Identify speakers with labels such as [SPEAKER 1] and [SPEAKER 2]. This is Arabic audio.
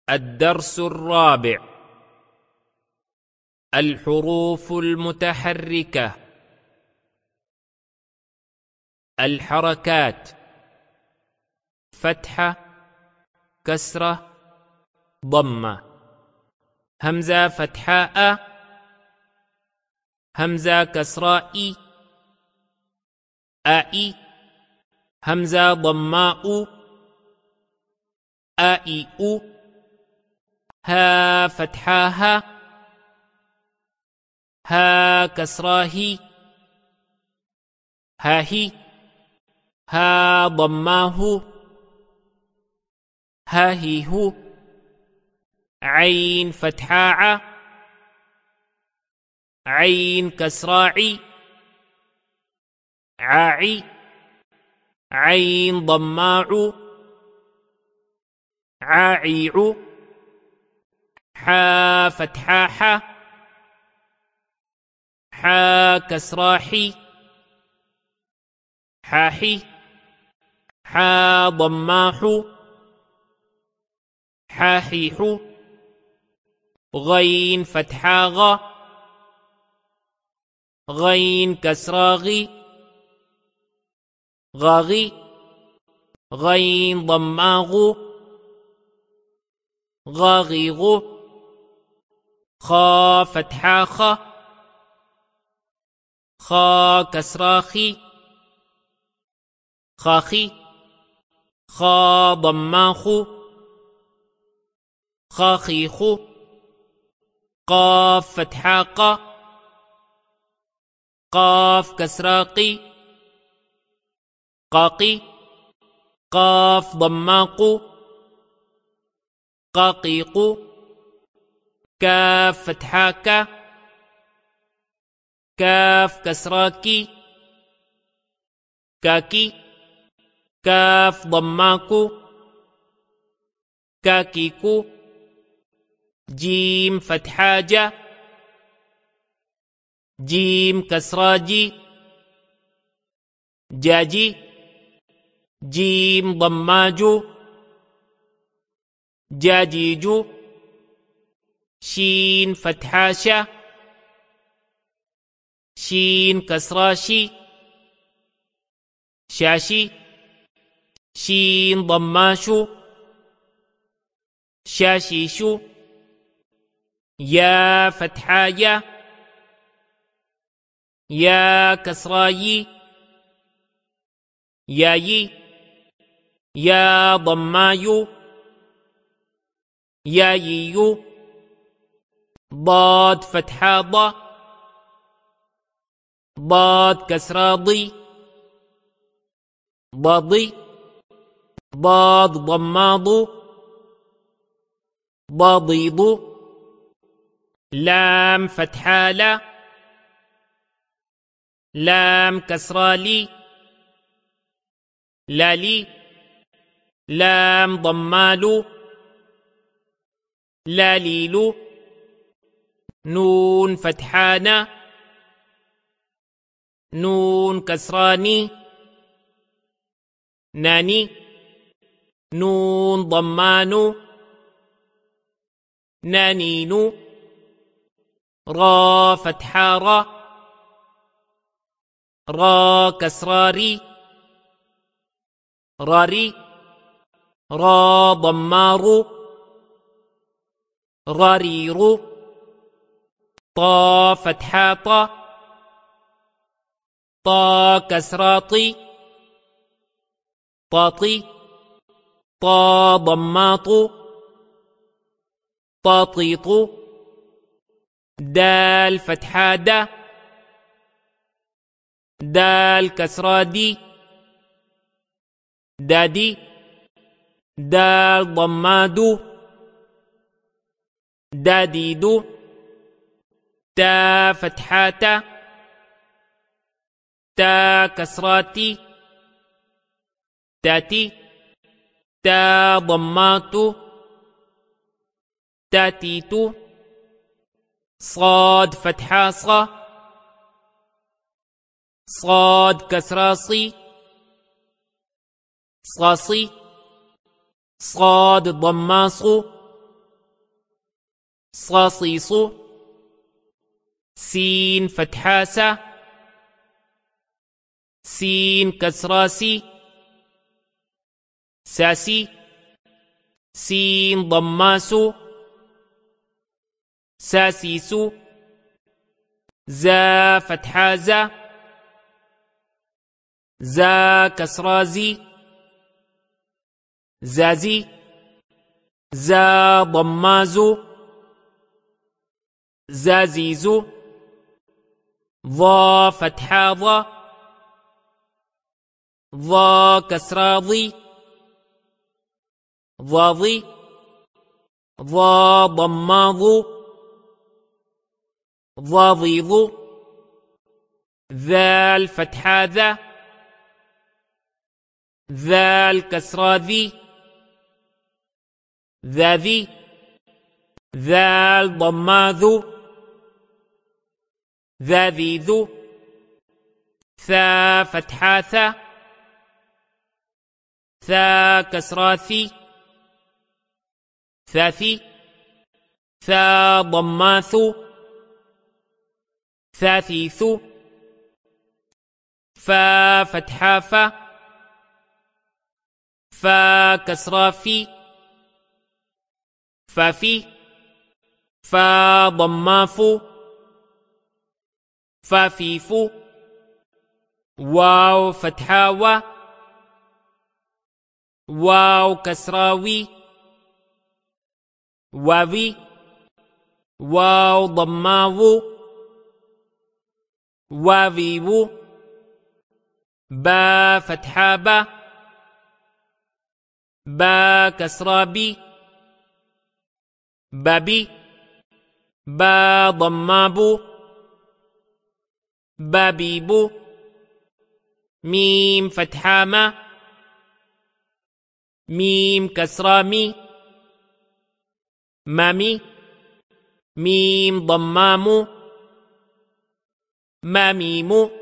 [SPEAKER 1] الدرس الرابع: الحروف المتحركة. الحركات: فتحة، كسرة، ضمة. همزة فتحاء، همزة كسراء، آئ. همزة ضماء، آئ. ها فتحاها، ها كسراه، هاهي. ها ضماه، هاهيه. عين فتحاء، عين كسراعي، عاعي. عين ضماع، عاعيع. حا فتحاحة، حا كسراحي، حاحي. حا ضماح، حاحيح. غين فتحاغ، غين كسراغي، غاغي. غين ضماغ، غاغيغ. خا فتحاخ، خا كسراخي، خاخي. خا ضماخ، خاخيخ. قاف فتحاق، قاف كسراقي، قاقي. قاف ضماق، قاقيق. كاف فتحاك، كاف كسراكي، كاكي. كاف ضماك، كاكيك. جيم فتحاجة، جيم كسراجي، جاجي. جيم ضماج، جاجيج. شين فتحاشة، شين كسراشي، شاشي. شين ضماش، شاشيش. يا فتحايا، يا كسراي، ياي. يا ضماي، يايي. ضاد فتحاض، ضاد كسراضي، ضاضي. ضاد ضماض، ضاضيض. لام فتحالة، لام كسرالي، لالي. لام ضمال، لاليل. نون فتحانا، نون كسراني، ناني. نون ضمان، نانين. را فتحارا، را كسراري، راري. را ضمار، رارير. طا فتحاطا، طا كسراطي، طاطي. طا ضماط، طاطيط. دال فتحادة، دال كسرادي، دادي. دال ضماد، داديد. تا فتحاتا، تا كسراتي، تاتي. تا ضمات، تاتيت. صاد فتحاصة، صاد كسراصي، صاصي. صاد ضماص، صاصيص سين فتحاسة سين كسراسي ساسي سين ضماسو ساسيسو زا فتحازة زا كسرازي زازي زا ضمازو زازيزو ضا فتحاضة ضا كسراضي ضاضي ضا ضماضو ضاضيض ذال فتحاذا ذال كسراذي ذاذي ذال ضماذو ذاذيذو ثا فتحاثا ثا كسراثي ثاثي ثا ضماثو ثاثيثو فا فتحافا فا كسرافي فافي فا ضمافو فافيفو واو فتحاوى واو كسراوي واوي واو ضماوو واويوو با فتحابا با كسرابي بابي با ضمابو بابيبو ميم فتحاما ميم كسرامي مامي ميم ضمامو ماميمو